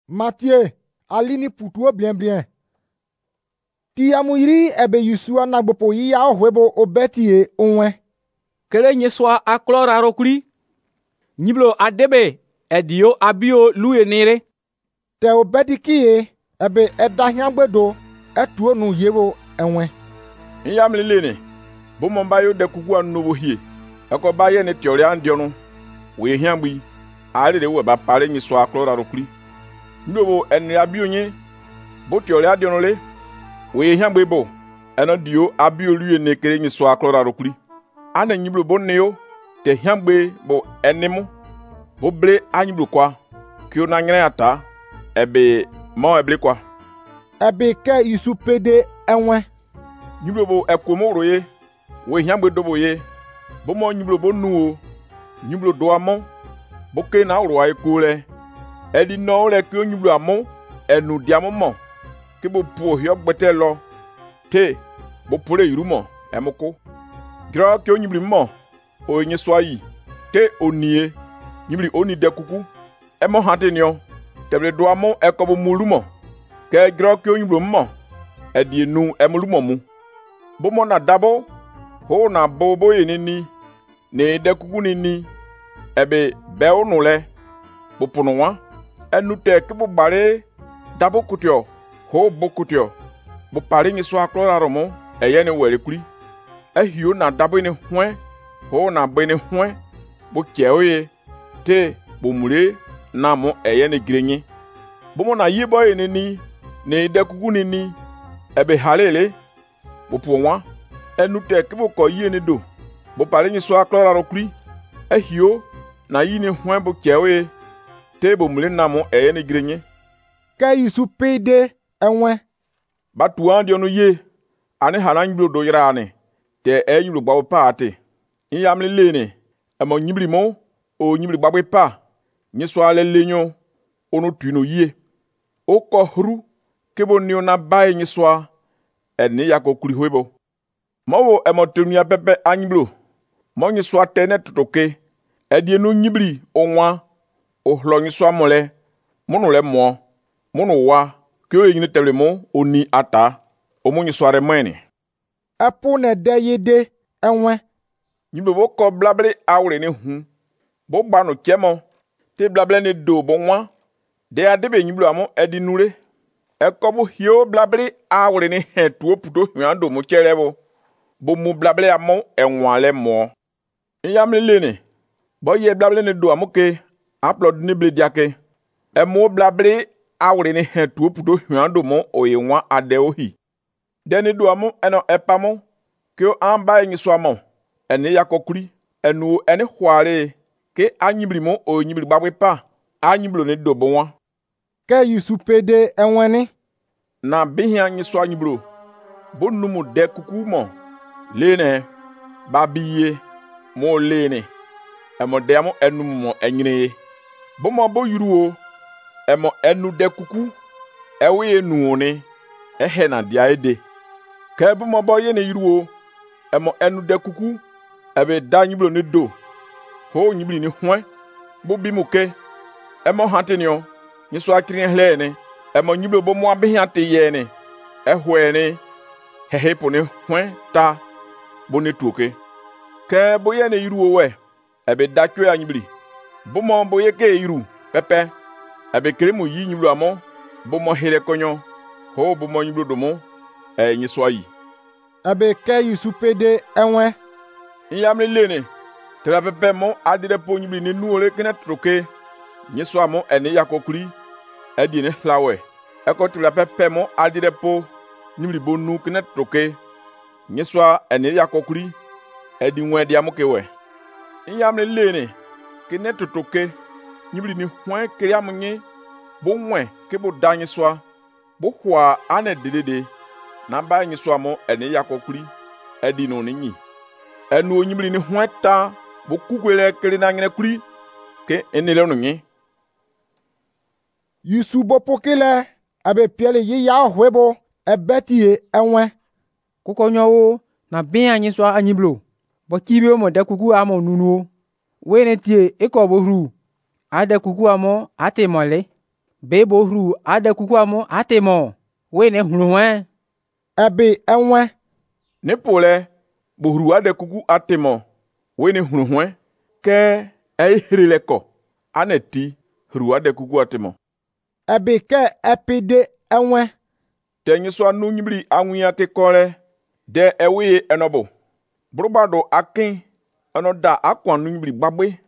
Mathieu, alini putuo bien. Ti amuyiri ebe Yusua nagbopo ya ohwebo obetie onwe. Kele nyeswa aklora rokuri. Nyiblo adebe edio abio luye nere. Te obedikie ebe edahiangbedo etuo nu yebo enwe. Nyamli lene. Bomomba yo de kugu anubo hie. Eko ba ye ne tiori andionu. We hiangbi. Ale de we ba pare nyeswa aklora rokuri. Ndobo eni abio nye. Bo tiori andionu le. We hiangbi bo. Eno dio abio luye ne kere nyeswa aklora rokuri. Ane nyiblo bo neo. Te hiangbi bo enimu. Bo ble anyiblo kwa. Kyo na ngene ata. Ebe mo eble kwa. Ebe ke isupede enwe. Nyiblo bo ekomo roye. We hiangbe dobo ye. Bo mo nyiblo bo nuo. Nyiblo do amo. Bo ke na ro ekole. Edi no le kyo nyiblo amo. Enu diamo mo. Ke bo po hio gbete lo. Te bo pole irumo emoko. Gra kyo nyibli mo. O nye swayi. Te onie. Nyibli oni de kuku. Emo hatenio. Teble do amo ekobo mulumo. Ke gra kyo nyiblo mo. Edi enu emulumo mu. Bo mo na dabo. Ho na bobo ye nini. Ne de kuku nini. Ebe be onu le. Bo punuwa. Enu te ke bo bare. Dabo kutio. Ho bo kutio. Bo pare nyeswa aklora romo. Eye ne wele kuri. Ehio na dabo ne hwen. Ho na be ne hwen. Bo cheoye. Te bo mure. Na mo eye ne grenye. Bo mo na yebo ye nini. Ne de kuku nini. Ebe halele. Bo puwa. Enu te ke bo ko yie ne do. Bo pare nyeswa aklora rokuri. Ehio na yi ne hwen bo cheoye. Te bo mure na mo eye ne grenye. Ke isupede enwe. Batu andionu ye. Ane hana nyiblo do yira ane. Te nyiblo gbawo pa ate. Nyamli lene. Emo nyibli mo. O nyibli gbawe pa. Nyeswa le lenyo. Ono tuino ye. Oko hru. Kebo niyo na baye nyeswa. Eni yako kuri huebo. Mowo emo tenuya pepe anyiblo. Mo nyeswa tene tutoke. Edienu nyibli onwa. Ohlo nyeswa mole. Mono le mo. Mono wa. Kyo yine teble mo. Oni ata. Omo nyeswa re mwene. Epo ne de yede enwe. Nyiblo bo ko blable awre ne hu. Bo gbanu chemo. Te blable ne do bo nwa. De adebe nyiblo amo edi nure. Eko bo hio blable awre ne he tuo puto hyando mo cherebo. Bo mu blable amo enwa le mo. Nyamle lene. Bo ye blable ne do amo ke. Upload ni ble diake. Emo blable awre ne he tuo puto hyando mo oye nwa ade ohi. Deni do amo eno epamo. Kyo amba nyiswa mo. Eni yakokuri. Enu eni hware. Ke anyibli mo o nyibli gbagwe pa. Anyiblo ne do bonwa. Ke yusupede enweni. Na bihi anyiswa anyiblo. Bo numu de kuku mo. Lene. Babiye. Mo lene. Emo de amo enu mo enyine. Bo mo bo yuruo. Emo enu de kuku. Ewe enu one. Ehe na dia ede. Ke bo mo bo ye ne yuruo. Emo enu de kuku. Ebe da nyiblo ne do. Ho nyibli ni hwen. Bo bimuke. Emo hantenyo. Nyeswa akiri hlene. Emo nyiblo bo mo abehi ate yene. Ehwene. Hehepo ne hwen ta. Bo ne tuoke. Ke bo ye ne yuruo we. Ebe da kyo ya nyibli. Bo mo bo ye ke yuru. Pepe. Ebe kremu yi nyiblo amo. Bo mo hele konyo. Ho bo mo nyiblo domo. Nyeswa yi. Ebe ke yusupede enwe. Nyamle lene. Tela pepe mo adire po nyibli ne nuole kene troke. Nyeswa mo ene yakokuri. Edi ne hlawe. Eko tela pepe mo adire po nyibli bo nu kene troke. Nyeswa ene yakokuri. Edi nwe dia mo kewe. Nyamle lene. Kene troke. Nyibli ni hwen kriya mnye. Bo nwe kebo da nyeswa. Bo hwa ane dedede. Namba nyeswa mo ene yakokuri. Edi no nyi. Enu nyibli ni hwen ta. Bo kugwele kere na ngene kuri. Ke enele no nye. Yusu bo pokele. Abe piele ye ya hwebo. Ebetie enwe. Kukonyo o. Na bin anyiswa anyiblo. Bo kibe mo de kuku amo nunuo. Wene tie eko bo hru. Ade kuku amo ate mole. be bo hru ade kuku amu atemo we ne hruwen ebe enwe ne pole bo hru ade kuku atemo we ne hruwen ke ehrileko aneti hru ade kuku atemo ebe ke epide enwe te nyiso anu nyibri anwia ke kole de ewe enobo brubado akin enoda akwan nu nyibri gbagbe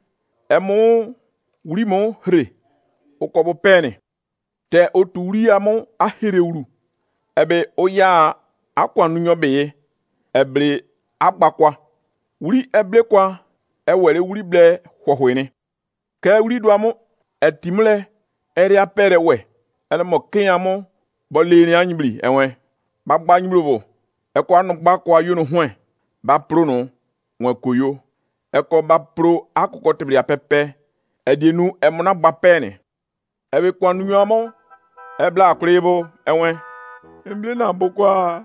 emu wuri mo hre okobo peni te oturi amu ahere uru ebe oya akwan nu nyobe eble agbakwa wuri eble kwa ewere wuri ble hwohwene ke wuri do amu etimle eri apere we ene mo kin amu bo le ni anyibri enwe bagba nyibro bo eko anu gbakwa yo no hwen ba pro no won koyo eko ba pro akoko tibri apepe edienu emuna gba peni ebe kwa nu amo ebla akrebo enwe emble na bokwa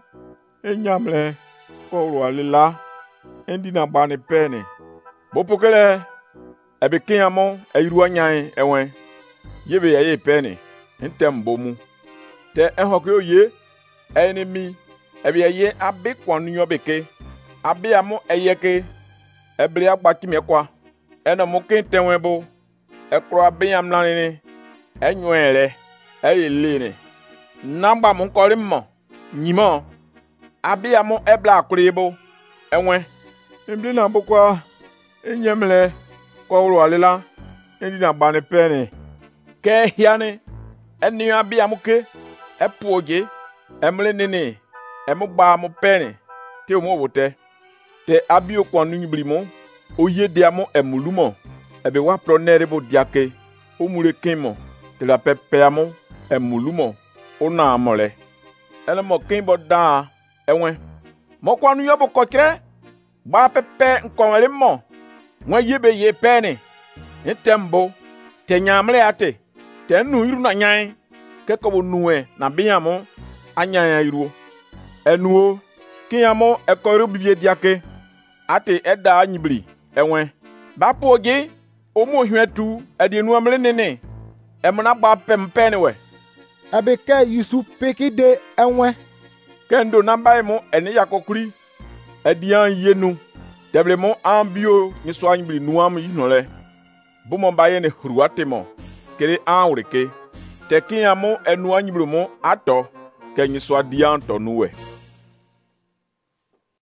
enyamle ko ro alila endi na gba ni peni bo pokele ebe kin amo eyiru anyan enwe yebe ye peni ntem bomu te ehoko ye enemy ebe ye abe kwa nu yobeke abe amo eyeke eble agbati mekwa ena mo kin tenwe bo ekro abe amlanini enywele eyelene namba mo nkori mo nyimo abe amo ebla akrebo enwe emble na bokwa enyemle ko ro alila endi na bane peni ke hiane eni abi amuke epoje emle nene emugba mo peni te mo wote te abi okwanu nyibri mo oye de amo emulumo ebe wa pronere bo diake omure kinmo te la pepe amo emulumo ona amole ele mo kinbo da enwe mo kwanu yobo kokre gba pepe nkonwele mo won yebe ye peni ntembo te nyamle ate te nu iru na nyan keko bo nuwe na biamo anyan iru enuo kinyamo ekoru bibie diake ate eda anyibri enwe bapoge omo hwetu edienu amle nene emuna gba pempene we ebe ke yusu pekide enwe kendo namba mo eni yakokuri edian yenu deble mo ambio nyiso anyibri nuam yinole bomo baye ne hruatemo kere anwreke te kinyamo enu anyibri mo ato ke nyiso adian to nuwe